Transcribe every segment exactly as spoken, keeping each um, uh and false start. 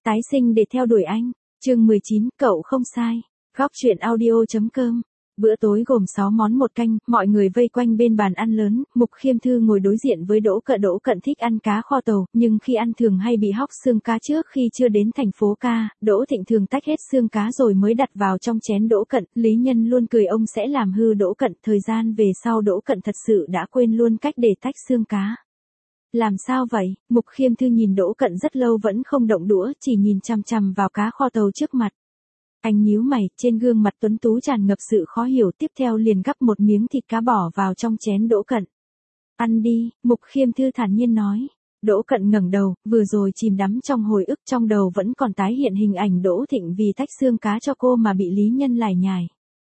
tái sinh để theo đuổi anh. Chương mười chín, cậu không sai. Góc truyện audio.com. Bữa tối gồm sáu món một canh, mọi người vây quanh bên bàn ăn lớn, Mục Khiêm Thư ngồi đối diện với Đỗ Cận. Đỗ Cận thích ăn cá kho tàu, nhưng khi ăn thường hay bị hóc xương cá. Trước khi chưa đến thành phố ca, Đỗ Thịnh thường tách hết xương cá rồi mới đặt vào trong chén Đỗ Cận. Lý Nhân luôn cười ông sẽ làm hư Đỗ Cận. Thời gian về sau Đỗ Cận thật sự đã quên luôn cách để tách xương cá. Làm sao vậy? Mục Khiêm Thư nhìn Đỗ Cận rất lâu vẫn không động đũa, chỉ nhìn chằm chằm vào cá kho tàu trước mặt. Anh nhíu mày, trên gương mặt tuấn tú tràn ngập sự khó hiểu, tiếp theo liền gắp một miếng thịt cá bỏ vào trong chén Đỗ Cận. Ăn đi, Mục Khiêm Thư thản nhiên nói. Đỗ Cận ngẩng đầu, vừa rồi chìm đắm trong hồi ức, trong đầu vẫn còn tái hiện hình ảnh Đỗ Thịnh vì tách xương cá cho cô mà bị Lý Nhân lải nhải.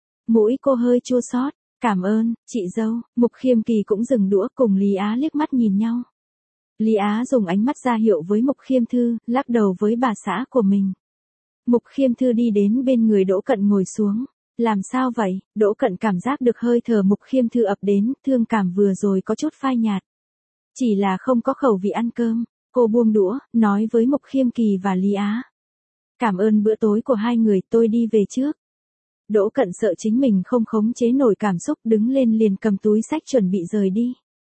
Mũi cô hơi chua xót. Cảm ơn, chị dâu. Mục Khiêm Kỳ cũng dừng đũa, cùng Lý Á liếc mắt nhìn nhau. Lý Á dùng ánh mắt ra hiệu với Mục Khiêm Thư, lắc đầu với bà xã của mình. Mục Khiêm Thư đi đến bên người Đỗ Cận ngồi xuống. Làm sao vậy? Đỗ Cận cảm giác được hơi thở Mục Khiêm Thư ập đến, thương cảm vừa rồi có chút phai nhạt. Chỉ là không có khẩu vị ăn cơm. Cô buông đũa, nói với Mục Khiêm Kỳ và Lý Á. Cảm ơn bữa tối của hai người, tôi đi về trước. Đỗ Cận sợ chính mình không khống chế nổi cảm xúc, đứng lên liền cầm túi xách chuẩn bị rời đi.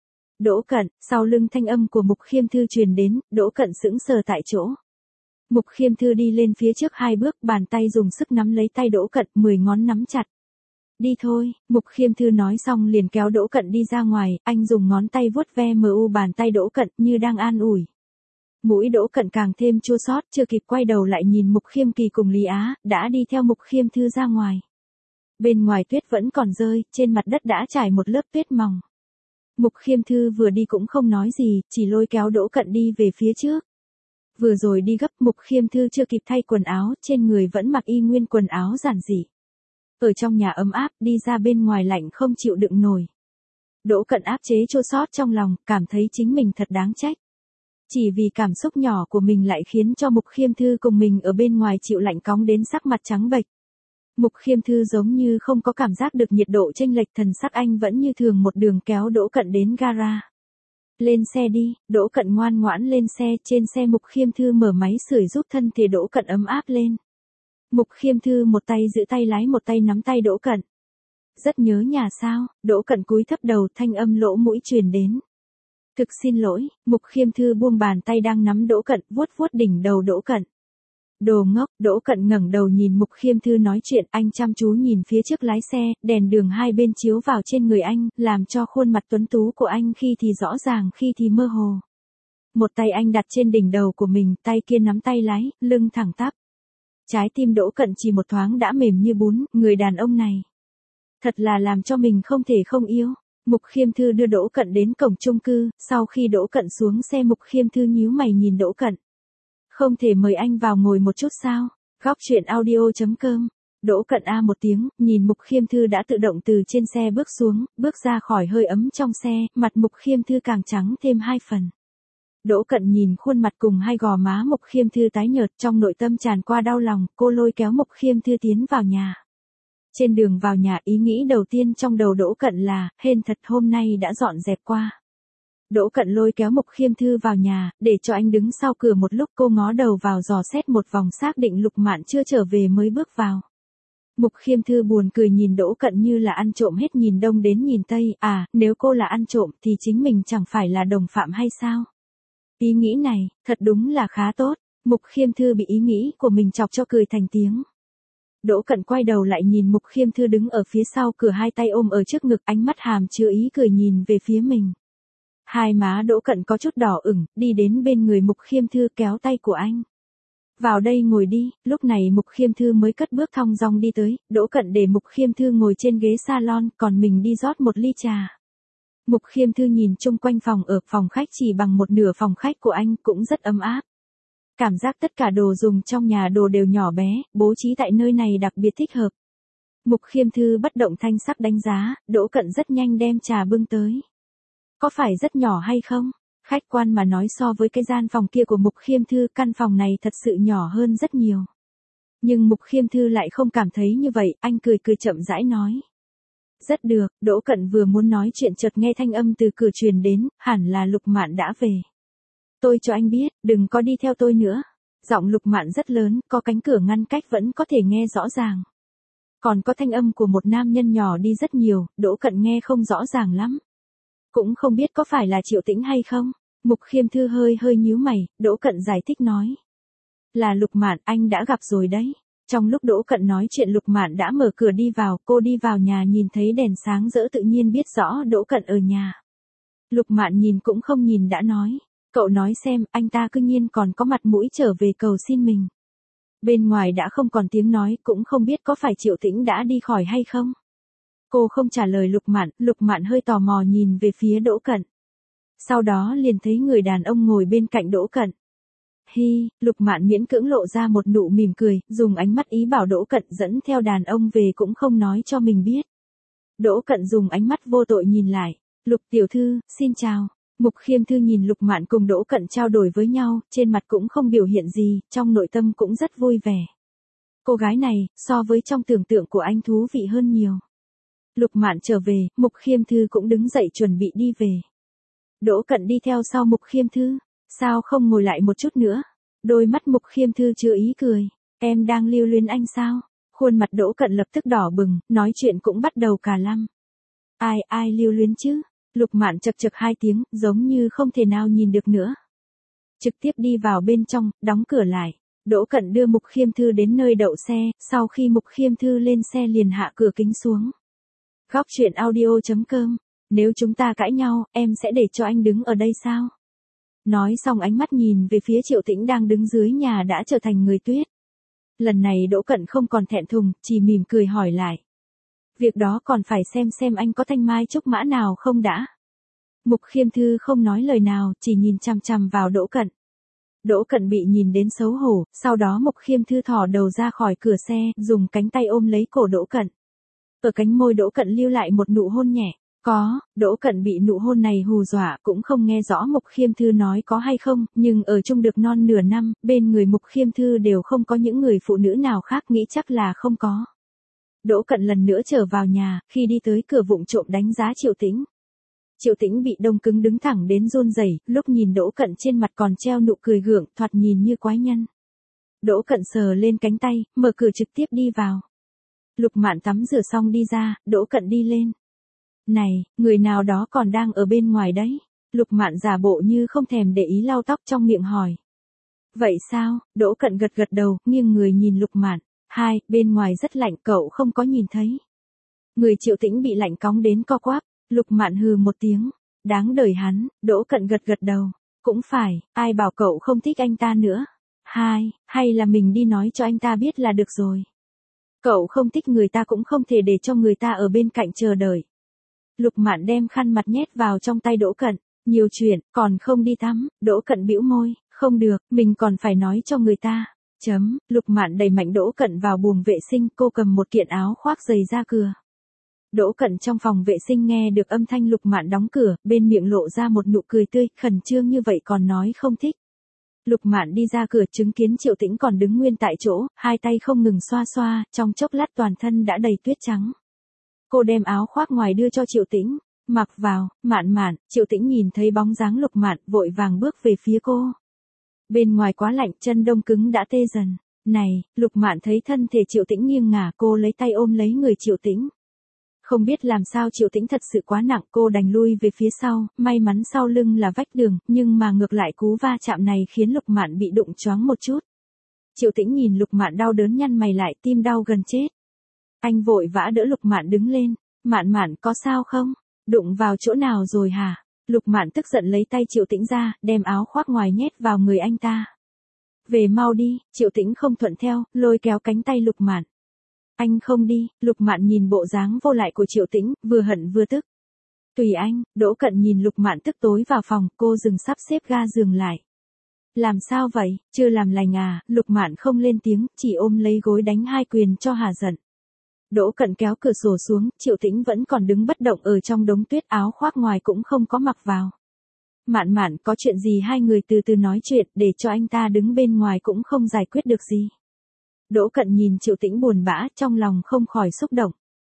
Đỗ Cận, sau lưng thanh âm của Mục Khiêm Thư truyền đến, Đỗ Cận sững sờ tại chỗ. Mục Khiêm Thư đi lên phía trước hai bước, bàn tay dùng sức nắm lấy tay Đỗ Cận, mười ngón nắm chặt. Đi thôi, Mục Khiêm Thư nói xong liền kéo Đỗ Cận đi ra ngoài, anh dùng ngón tay vuốt ve mờ u bàn tay Đỗ Cận như đang an ủi. Mũi Đỗ Cận càng thêm chua xót, chưa kịp quay đầu lại nhìn Mục Khiêm Kỳ cùng Lý Á, đã đi theo Mục Khiêm Thư ra ngoài. Bên ngoài tuyết vẫn còn rơi, trên mặt đất đã trải một lớp tuyết mỏng. Mục Khiêm Thư vừa đi cũng không nói gì, chỉ lôi kéo Đỗ Cận đi về phía trước. Vừa rồi đi gấp, Mục Khiêm Thư chưa kịp thay quần áo, trên người vẫn mặc y nguyên quần áo giản dị. Ở trong nhà ấm áp, đi ra bên ngoài lạnh không chịu đựng nổi. Đỗ Cận áp chế chua xót trong lòng, cảm thấy chính mình thật đáng trách. Chỉ vì cảm xúc nhỏ của mình lại khiến cho Mục Khiêm Thư cùng mình ở bên ngoài chịu lạnh cóng đến sắc mặt trắng bệch. Mục Khiêm Thư giống như không có cảm giác được nhiệt độ chênh lệch, thần sắc anh vẫn như thường một đường kéo Đỗ Cận đến gara. Lên xe đi, Đỗ Cận ngoan ngoãn lên xe, trên xe Mục Khiêm Thư mở máy sưởi giúp thân thể Đỗ Cận ấm áp lên. Mục Khiêm Thư một tay giữ tay lái một tay nắm tay Đỗ Cận. Rất nhớ nhà sao? Đỗ Cận cúi thấp đầu, thanh âm lỗ mũi truyền đến. Thực xin lỗi, Mục Khiêm Thư buông bàn tay đang nắm Đỗ Cận, vuốt vuốt đỉnh đầu Đỗ Cận. Đồ ngốc, Đỗ Cận ngẩng đầu nhìn Mục Khiêm Thư nói chuyện, anh chăm chú nhìn phía trước lái xe, đèn đường hai bên chiếu vào trên người anh, làm cho khuôn mặt tuấn tú của anh khi thì rõ ràng khi thì mơ hồ. Một tay anh đặt trên đỉnh đầu của mình, tay kia nắm tay lái, lưng thẳng tắp. Trái tim Đỗ Cận chỉ một thoáng đã mềm như bún, người đàn ông này. Thật là làm cho mình không thể không yêu. Mục Khiêm Thư đưa Đỗ Cận đến cổng chung cư, sau khi Đỗ Cận xuống xe Mục Khiêm Thư nhíu mày nhìn Đỗ Cận. Không thể mời anh vào ngồi một chút sao? Góc truyện audio.com. Đỗ Cận a một tiếng, nhìn Mục Khiêm Thư đã tự động từ trên xe bước xuống, bước ra khỏi hơi ấm trong xe, mặt Mục Khiêm Thư càng trắng thêm hai phần. Đỗ Cận nhìn khuôn mặt cùng hai gò má Mục Khiêm Thư tái nhợt, trong nội tâm tràn qua đau lòng, cô lôi kéo Mục Khiêm Thư tiến vào nhà. Trên đường vào nhà, ý nghĩ đầu tiên trong đầu Đỗ Cận là, hên thật hôm nay đã dọn dẹp qua. Đỗ Cận lôi kéo Mục Khiêm Thư vào nhà, để cho anh đứng sau cửa một lúc, cô ngó đầu vào dò xét một vòng xác định Lục Mạn chưa trở về mới bước vào. Mục Khiêm Thư buồn cười nhìn Đỗ Cận như là ăn trộm hết nhìn đông đến nhìn tây, à, nếu cô là ăn trộm thì chính mình chẳng phải là đồng phạm hay sao? Ý nghĩ này, thật đúng là khá tốt, Mục Khiêm Thư bị ý nghĩ của mình chọc cho cười thành tiếng. Đỗ Cận quay đầu lại nhìn Mục Khiêm Thư đứng ở phía sau cửa hai tay ôm ở trước ngực, ánh mắt hàm chứa ý cười nhìn về phía mình. Hai má Đỗ Cận có chút đỏ ửng, đi đến bên người Mục Khiêm Thư kéo tay của anh. Vào đây ngồi đi, lúc này Mục Khiêm Thư mới cất bước thong dong đi tới, Đỗ Cận để Mục Khiêm Thư ngồi trên ghế salon, còn mình đi rót một ly trà. Mục Khiêm Thư nhìn chung quanh phòng ở, phòng khách chỉ bằng một nửa phòng khách của anh, cũng rất ấm áp. Cảm giác tất cả đồ dùng trong nhà đồ đều nhỏ bé, bố trí tại nơi này đặc biệt thích hợp. Mục Khiêm Thư bất động thanh sắc đánh giá, Đỗ Cận rất nhanh đem trà bưng tới. Có phải rất nhỏ hay không? Khách quan mà nói so với cái gian phòng kia của Mục Khiêm Thư, căn phòng này thật sự nhỏ hơn rất nhiều. Nhưng Mục Khiêm Thư lại không cảm thấy như vậy, anh cười cười chậm rãi nói. Rất được, Đỗ Cận vừa muốn nói chuyện chợt nghe thanh âm từ cửa truyền đến, hẳn là Lục Mạn đã về. Tôi cho anh biết, đừng có đi theo tôi nữa. Giọng Lục Mạn rất lớn, có cánh cửa ngăn cách vẫn có thể nghe rõ ràng. Còn có thanh âm của một nam nhân nhỏ đi rất nhiều, Đỗ Cận nghe không rõ ràng lắm. Cũng không biết có phải là Triệu Tĩnh hay không? Mục Khiêm Thư hơi hơi nhíu mày, Đỗ Cận giải thích nói. Là Lục Mạn, anh đã gặp rồi đấy. Trong lúc Đỗ Cận nói chuyện Lục Mạn đã mở cửa đi vào, cô đi vào nhà nhìn thấy đèn sáng rỡ tự nhiên biết rõ Đỗ Cận ở nhà. Lục Mạn nhìn cũng không nhìn đã nói, cậu nói xem, anh ta cư nhiên còn có mặt mũi trở về cầu xin mình. Bên ngoài đã không còn tiếng nói, cũng không biết có phải Triệu Tĩnh đã đi khỏi hay không. Cô không trả lời Lục Mạn, Lục Mạn hơi tò mò nhìn về phía Đỗ Cận. Sau đó liền thấy người đàn ông ngồi bên cạnh Đỗ Cận. Hi, Lục Mạn miễn cưỡng lộ ra một nụ mỉm cười, dùng ánh mắt ý bảo Đỗ Cận dẫn theo đàn ông về cũng không nói cho mình biết. Đỗ Cận dùng ánh mắt vô tội nhìn lại, Lục tiểu thư, xin chào. Mục Khiêm Thư nhìn Lục Mạn cùng Đỗ Cận trao đổi với nhau, trên mặt cũng không biểu hiện gì, trong nội tâm cũng rất vui vẻ. Cô gái này, so với trong tưởng tượng của anh thú vị hơn nhiều. Lục Mạn trở về, Mục Khiêm Thư cũng đứng dậy chuẩn bị đi về. Đỗ Cận đi theo sau Mục Khiêm Thư, sao không ngồi lại một chút nữa? Đôi mắt Mục Khiêm Thư chứa ý cười, em đang lưu luyến anh sao? Khuôn mặt Đỗ Cận lập tức đỏ bừng, nói chuyện cũng bắt đầu cà lăm. Ai ai lưu luyến chứ? Lục Mạn chật chật hai tiếng, giống như không thể nào nhìn được nữa. Trực tiếp đi vào bên trong, đóng cửa lại. Đỗ Cận đưa Mục Khiêm Thư đến nơi đậu xe, sau khi Mục Khiêm Thư lên xe liền hạ cửa kính xuống. Góc truyện audio chấm com. Nếu chúng ta cãi nhau, em sẽ để cho anh đứng ở đây sao? Nói xong ánh mắt nhìn về phía Triệu Tĩnh đang đứng dưới nhà đã trở thành người tuyết. Lần này Đỗ Cận không còn thẹn thùng, chỉ mỉm cười hỏi lại. Việc đó còn phải xem xem anh có thanh mai trúc mã nào không đã. Mục Khiêm Thư không nói lời nào, chỉ nhìn chằm chằm vào Đỗ Cận. Đỗ Cận bị nhìn đến xấu hổ, sau đó Mục Khiêm Thư thò đầu ra khỏi cửa xe, dùng cánh tay ôm lấy cổ Đỗ Cận. Ở cánh môi Đỗ Cận lưu lại một nụ hôn nhẹ. Có, Đỗ Cận bị nụ hôn này hù dọa, cũng không nghe rõ Mục Khiêm Thư nói có hay không, nhưng ở chung được non nửa năm, bên người Mục Khiêm Thư đều không có những người phụ nữ nào khác, nghĩ chắc là không có. Đỗ Cận lần nữa trở vào nhà, khi đi tới cửa vụng trộm đánh giá Triệu Tĩnh. Triệu Tĩnh bị đông cứng đứng thẳng đến run rẩy, lúc nhìn Đỗ Cận trên mặt còn treo nụ cười gượng, thoạt nhìn như quái nhân. Đỗ Cận sờ lên cánh tay, mở cửa trực tiếp đi vào. Lục Mạn tắm rửa xong đi ra, Đỗ Cận đi lên. Này, người nào đó còn đang ở bên ngoài đấy. Lục Mạn giả bộ như không thèm để ý lau tóc trong miệng hỏi. Vậy sao? Đỗ Cận gật gật đầu, nghiêng người nhìn Lục Mạn. Hai, bên ngoài rất lạnh, cậu không có nhìn thấy. Người Triệu Tĩnh bị lạnh cóng đến co quắp. Lục Mạn hừ một tiếng. Đáng đời hắn. Đỗ Cận gật gật đầu. Cũng phải, ai bảo cậu không thích anh ta nữa. Hai, hay là mình đi nói cho anh ta biết là được rồi. Cậu không thích người ta cũng không thể để cho người ta ở bên cạnh chờ đợi. Lục Mạn đem khăn mặt nhét vào trong tay Đỗ Cận. Nhiều chuyện, còn không đi tắm. Đỗ Cận bĩu môi. Không được, mình còn phải nói cho người ta. Chấm, Lục Mạn đẩy mạnh Đỗ Cận vào buồng vệ sinh, cô cầm một kiện áo khoác giày ra cửa. Đỗ Cận trong phòng vệ sinh nghe được âm thanh Lục Mạn đóng cửa, bên miệng lộ ra một nụ cười tươi, khẩn trương như vậy còn nói không thích. Lục Mạn đi ra cửa chứng kiến Triệu Tĩnh còn đứng nguyên tại chỗ, hai tay không ngừng xoa xoa, trong chốc lát toàn thân đã đầy tuyết trắng. Cô đem áo khoác ngoài đưa cho Triệu Tĩnh, mặc vào. Mạn Mạn. Triệu Tĩnh nhìn thấy bóng dáng Lục Mạn, vội vàng bước về phía cô. Bên ngoài quá lạnh, chân đông cứng đã tê dần. Này, Lục Mạn thấy thân thể Triệu Tĩnh nghiêng ngả, cô lấy tay ôm lấy người Triệu Tĩnh. Không biết làm sao Triệu Tĩnh thật sự quá nặng, cô đành lui về phía sau, may mắn sau lưng là vách đường, nhưng mà ngược lại cú va chạm này khiến Lục Mạn bị đụng choáng một chút. Triệu Tĩnh nhìn Lục Mạn đau đớn nhăn mày lại, tim đau gần chết. Anh vội vã đỡ Lục Mạn đứng lên. Mạn Mạn có sao không? Đụng vào chỗ nào rồi hả? Lục Mạn tức giận lấy tay Triệu Tĩnh ra, đem áo khoác ngoài nhét vào người anh ta. Về mau đi. Triệu Tĩnh không thuận theo, lôi kéo cánh tay Lục Mạn. Anh không đi. Lục Mạn nhìn bộ dáng vô lại của Triệu Tĩnh, vừa hận vừa tức. Tùy anh. Đỗ Cận nhìn Lục Mạn tức tối vào phòng, cô dừng sắp xếp ga giường lại. Làm sao vậy? Chưa làm lành à? Lục Mạn không lên tiếng, chỉ ôm lấy gối đánh hai quyền cho hả giận. Đỗ Cận kéo cửa sổ xuống, Triệu Tĩnh vẫn còn đứng bất động ở trong đống tuyết, áo khoác ngoài cũng không có mặc vào. Mạn Mạn, có chuyện gì hai người từ từ nói chuyện, để cho anh ta đứng bên ngoài cũng không giải quyết được gì. Đỗ Cận nhìn Triệu Tĩnh buồn bã, trong lòng không khỏi xúc động.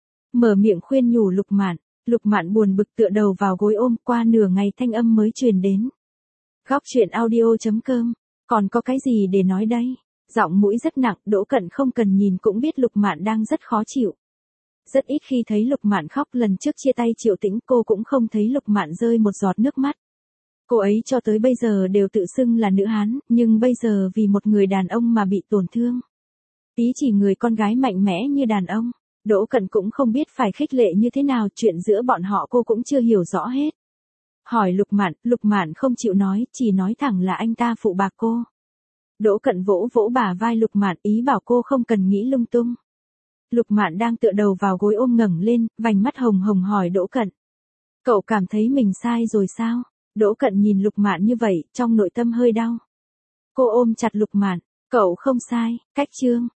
Mở miệng khuyên nhủ Lục Mạn. Lục Mạn buồn bực tựa đầu vào gối ôm, qua nửa ngày thanh âm mới truyền đến. Góc truyện audio chấm com Còn có cái gì để nói đây? Giọng mũi rất nặng, Đỗ Cận không cần nhìn cũng biết Lục Mạn đang rất khó chịu. Rất ít khi thấy Lục Mạn khóc, lần trước chia tay Triệu Tĩnh cô cũng không thấy Lục Mạn rơi một giọt nước mắt. Cô ấy cho tới bây giờ đều tự xưng là nữ hán, nhưng bây giờ vì một người đàn ông mà bị tổn thương. Tí chỉ người con gái mạnh mẽ như đàn ông, Đỗ Cận cũng không biết phải khích lệ như thế nào, chuyện giữa bọn họ cô cũng chưa hiểu rõ hết. Hỏi Lục Mạn, Lục Mạn không chịu nói, chỉ nói thẳng là anh ta phụ bạc cô. Đỗ Cận vỗ vỗ bả vai Lục Mạn, ý bảo cô không cần nghĩ lung tung. Lục Mạn đang tựa đầu vào gối ôm ngẩng lên, vành mắt hồng hồng hỏi Đỗ Cận. Cậu cảm thấy mình sai rồi sao? Đỗ Cận nhìn Lục Mạn như vậy, trong nội tâm hơi đau. Cô ôm chặt Lục Mạn, cậu không sai, cách chương.